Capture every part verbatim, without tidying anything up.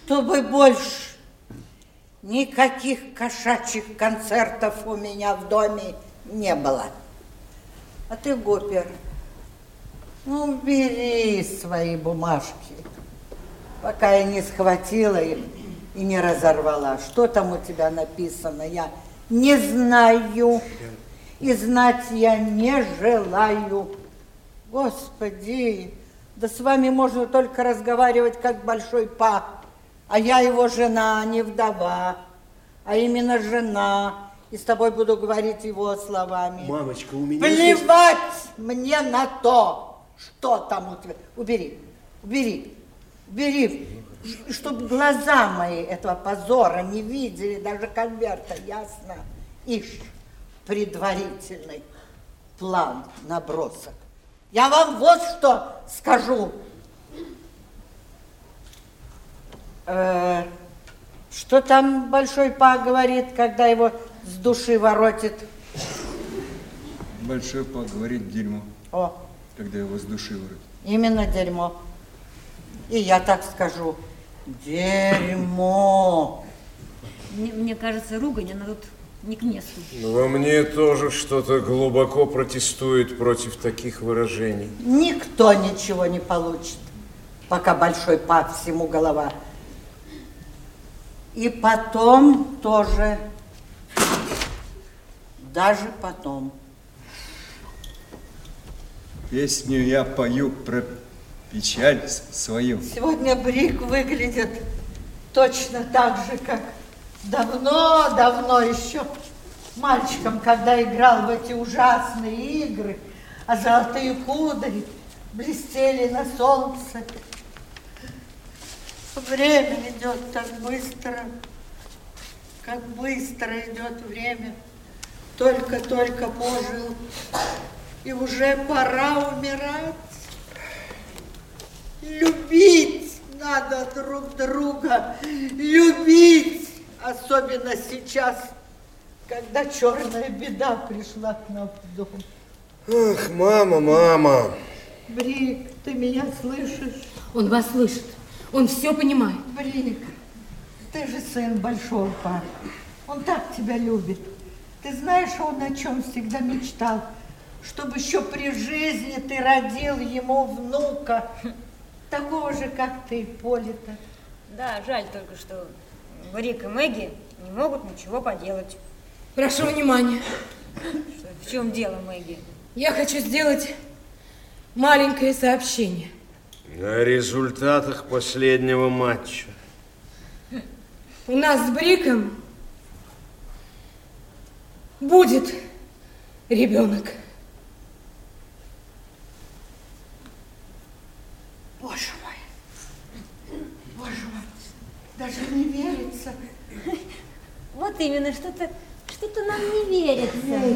чтобы больше никаких кошачьих концертов у меня в доме не было. А ты, Гупер, ну, бери свои бумажки, пока я не схватила их и не разорвала. Что там у тебя написано, я не знаю, и знать я не желаю. Господи, да с вами можно только разговаривать, как большой па, а я его жена, не вдова, а именно жена, и с тобой буду говорить его словами. Мамочка, у меня Плевать есть... мне на то, что там у тебя. Убери, убери, убери, чтобы глаза мои этого позора не видели, даже конверта, ясно? Ишь, предварительный план, набросок. Я вам вот что скажу. Э, что там большой па говорит, когда его с души воротит? Большой па говорит дерьмо. О. Когда его с души воротит. Именно дерьмо. И я так скажу. Дерьмо. Мне, мне кажется, ругань, она тут не к месту. Во мне тоже что-то глубоко протестует против таких выражений. Никто ничего не получит, пока большой па всему голова. И потом тоже, даже потом. Песню я пою про печаль свою. Сегодня Брик выглядит точно так же, как давно-давно еще мальчиком, когда играл в эти ужасные игры, а золотые кудри блестели на солнце. Время идет так быстро, как быстро идет время. Только-только пожил, и уже пора умирать. Любить надо друг друга, любить. Особенно сейчас, когда черная беда пришла к нам в дом. Ах, мама, мама. Брик, ты меня слышишь? Он вас слышит. Он все понимает. Брик, ты же сын большого па. Он так тебя любит. Ты знаешь, он о чем всегда мечтал? Чтобы еще при жизни ты родил ему внука. Такого же, как ты, Полита. Да, жаль только, что Брик и Мэгги не могут ничего поделать. Прошу внимания. Что, в чем дело, Мэгги? Я хочу сделать маленькое сообщение. О результатах последнего матча. У нас с Бриком будет ребенок. Боже мой, боже мой, даже не верится. Вот именно, что-то что-то нам не верится.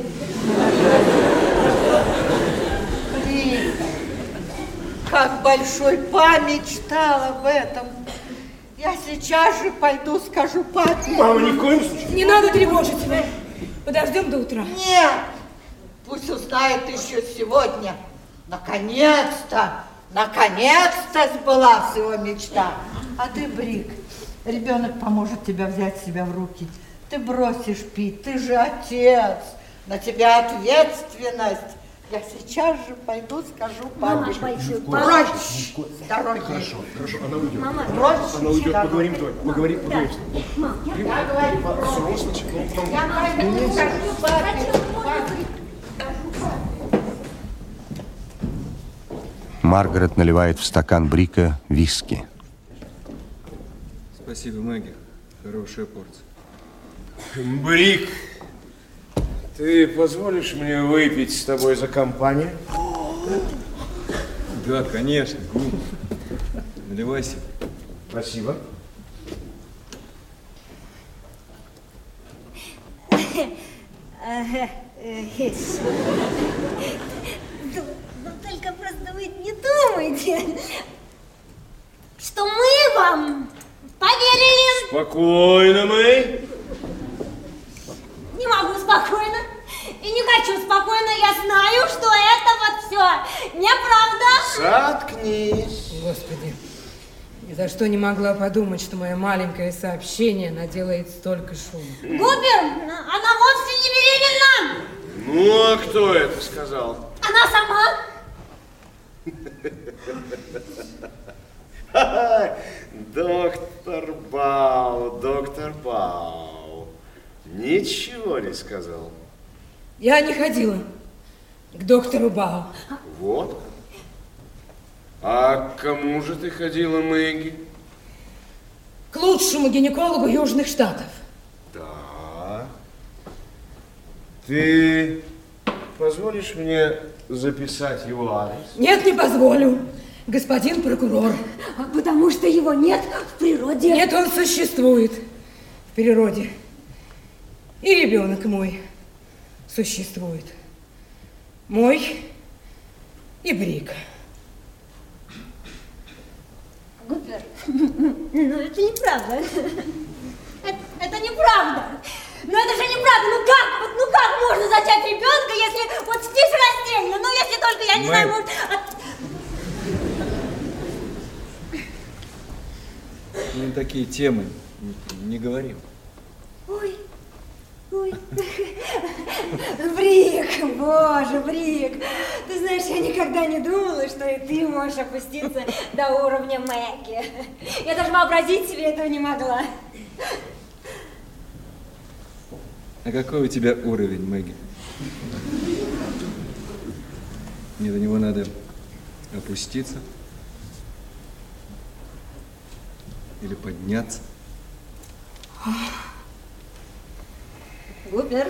Брик, как большой па мечтал об этом. Я сейчас же пойду скажу папе. Мама, ни в коем случае. Не надо тревожить его. Подождем до утра. Нет, пусть узнает еще сегодня. Наконец-то, наконец-то сбылась его мечта. А ты, Брик, ребенок поможет тебе взять себя в руки. Ты бросишь пить, ты же отец. На тебя ответственность. Я сейчас же пойду, скажу папе. Мама, большой па. Прочь с дороги. Хорошо, хорошо, она уйдет. Мама, Прочь. Она уйдет, поговорим только. Поговорим, поговорим. Мам, я, Я говорю, Взрослый, ну, потом... я пойду, скажу папе. Папе. Маргарет наливает в стакан Брика виски. Спасибо, Мэгги. Хорошая порция. Брик, ты позволишь мне выпить с тобой за компанию? Да, конечно. Наливайся. Спасибо. Только просто вы не думайте, что мы вам поверили. Спокойно, Мэй. Не могу спокойно и не хочу спокойно. Я знаю, что это вот все неправда. Заткнись. Господи, Ни за что не могла подумать, что мое маленькое сообщение наделает столько шума. Губер, она вовсе не беременна! Ну, а кто это сказал? Она сама. Доктор Бау, доктор Бау. Ничего не сказал. Я не ходила к доктору Бау. Вот. А к кому же ты ходила, Мэгги? К лучшему гинекологу Южных Штатов. Да. Ты позволишь мне записать его адрес? Нет, не позволю, господин прокурор. Потому что его нет в природе. Нет, он существует в природе. И ребенок мой существует. Мой и Брик. Губер, ну это неправда. Это, это неправда. Ну это же неправда. Ну как, вот, ну как можно зачать ребенка, если вот здесь раздельно? Ну если только, я не Мэй. знаю, может... От... Мы такие темы не, не говорим. Ой, ой. Брик, боже, Брик. Ты знаешь, я никогда не думала, что и ты можешь опуститься до уровня Мэгги. Я даже вообразить себе этого не могла. А какой у тебя уровень, Мэгги? Мне до него надо опуститься или подняться. Губер.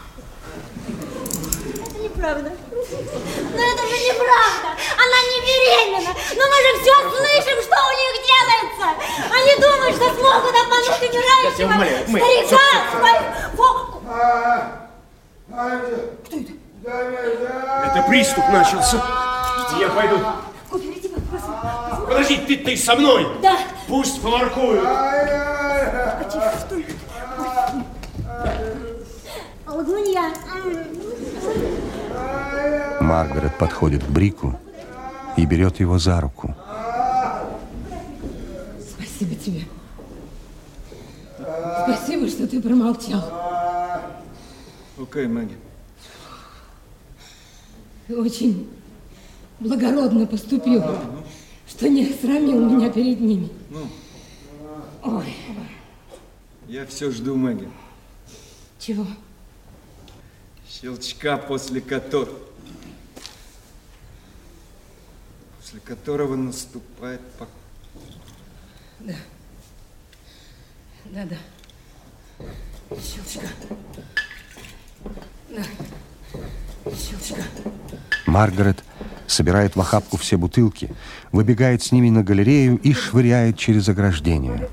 Это неправда. Но это же неправда. Она не беременна. Но мы же все слышим, что у них делается. Они думают, что смогут обмануть умирающего старика. Кто это? Это приступ начался. Я пойду. Губер, иди, пожалуйста. Подожди, ты, ты со мной? Да. Пусть поваркуют. Лгунья. Маргарет подходит к Брику и берет его за руку. Спасибо тебе. Спасибо, что ты промолчал. Окей, Мэгги. Ты очень благородно поступил, что не срамил меня перед ними. Ну, Ой, я все жду, Мэгги. чего? Щелчка, после которого... После которого наступает покой. Да. Да-да. Щелчка. Да. Щелчка. Маргарет собирает в охапку все бутылки, выбегает с ними на галерею и швыряет через ограждение.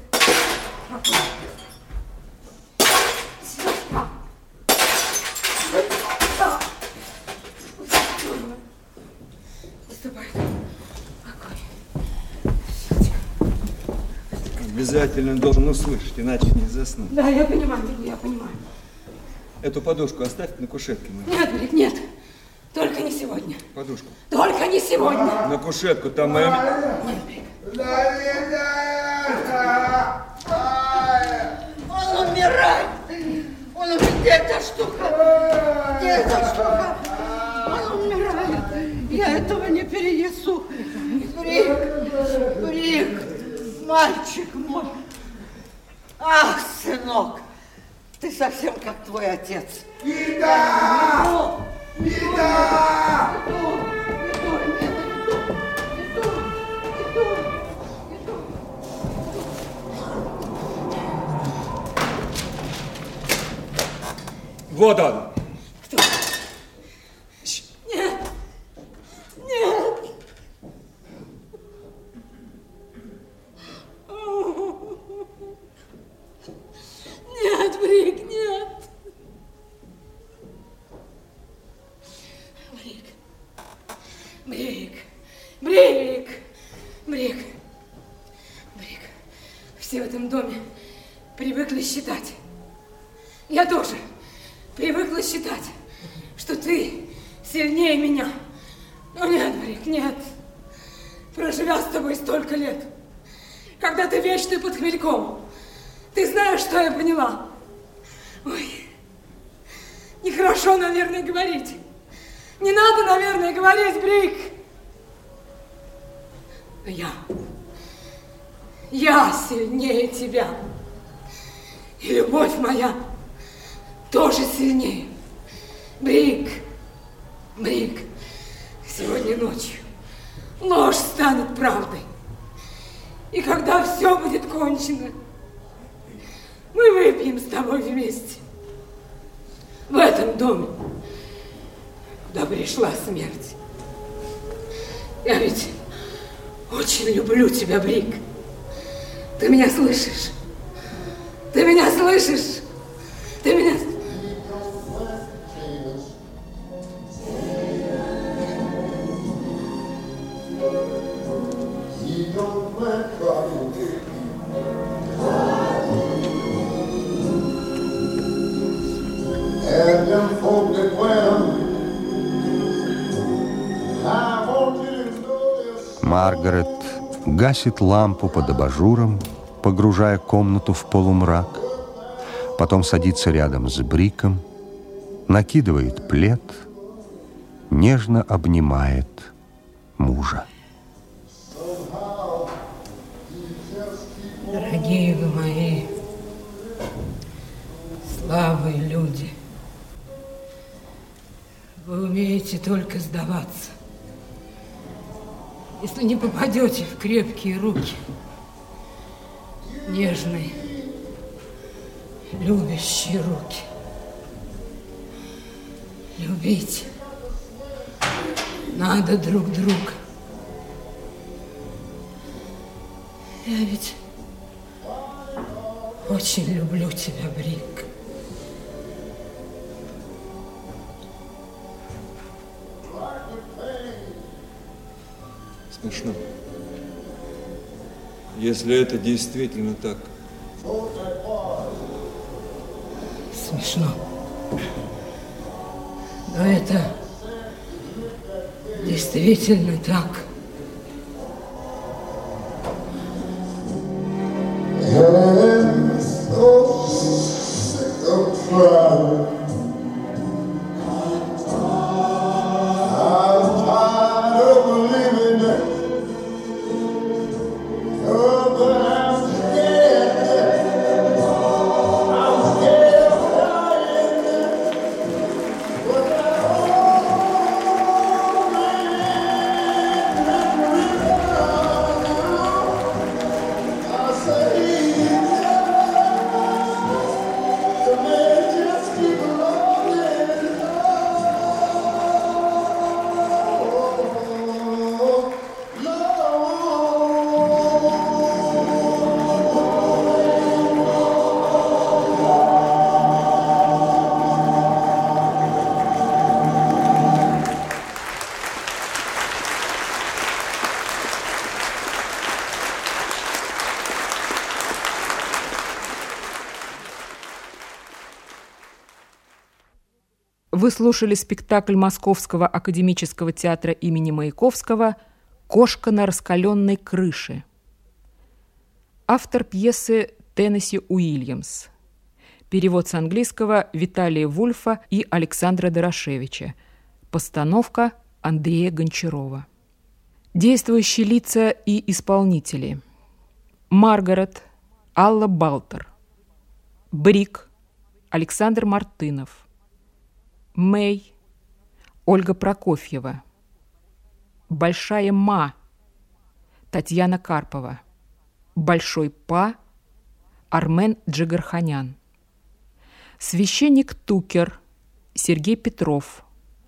Обязательно должен услышать, иначе не заснуть. Да, я понимаю, я понимаю. Эту подушку оставь на кушетке, Мэгги. Нет, Брик, нет. Только не сегодня. Подушку. Только не сегодня. На кушетку, там моя... Нет, Брик. Он умирает! Он умирает! Где эта штука? Где эта штука? Он умирает! Я этого не перенесу! Брик! Брик! Мальчик мой! Ах, сынок! Ты совсем как твой отец! Нита! Нита! Вот он! Кто? Нет! Нет! Нет, Брик, нет! Брик! Брик! Брик! Брик! Брик! Все в этом доме привыкли считать. Я тоже привыкла считать, что ты сильнее меня. Но нет, Брик, нет. Проживя с тобой столько лет, когда ты вечно под хмельком. Ты знаешь, что я поняла? Ой, нехорошо, наверное, говорить. Не надо, наверное, говорить, Брик. Но я, я сильнее тебя. И любовь моя тоже сильнее. Брик, Брик, сегодня ночью ложь станет правдой. И когда все будет кончено, мы выпьем с тобой вместе. В этом доме, куда пришла смерть. Я ведь очень люблю тебя, Брик. Ты меня слышишь? Ты меня слышишь? Ты меня... Маргарет гасит лампу под абажуром, погружая комнату в полумрак. Потом садится рядом с Бриком, накидывает плед, нежно обнимает мужа. Дорогие вы мои, слабые люди, вы умеете только сдаваться. Если не попадете в крепкие руки, нежные, любящие руки. Любить надо друг друга. Я ведь очень люблю тебя, Брик. Смешно. Если это действительно так. Смешно. Но это действительно так. Вы слушали спектакль Московского академического театра имени Маяковского «Кошка на раскаленной крыше». Автор пьесы Теннесси Уильямс. Перевод с английского Виталия Вульфа и Александра Дорошевича. Постановка Андрея Гончарова. Действующие лица и исполнители. Маргарет Алла Балтер. Брик Александр Мартынов. Мэй Ольга Прокофьева. Большая Ма Татьяна Карпова. Большой Па Армен Джигарханян. Священник Тукер Сергей Петров.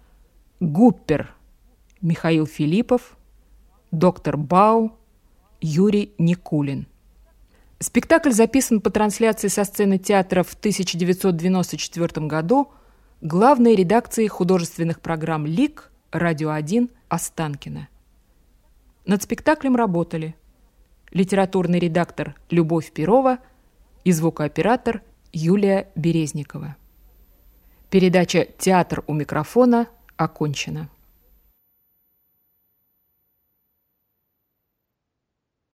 Гуппер Михаил Филиппов. Доктор Бау Юрий Никулин. Спектакль записан по трансляции со сцены театра в тысяча девятьсот девяносто четвёртом году главной редакцией художественных программ ЛИК «Радио один» Останкино. Над спектаклем работали литературный редактор Любовь Перова и звукооператор Юлия Березникова. Передача «Театр у микрофона» окончена.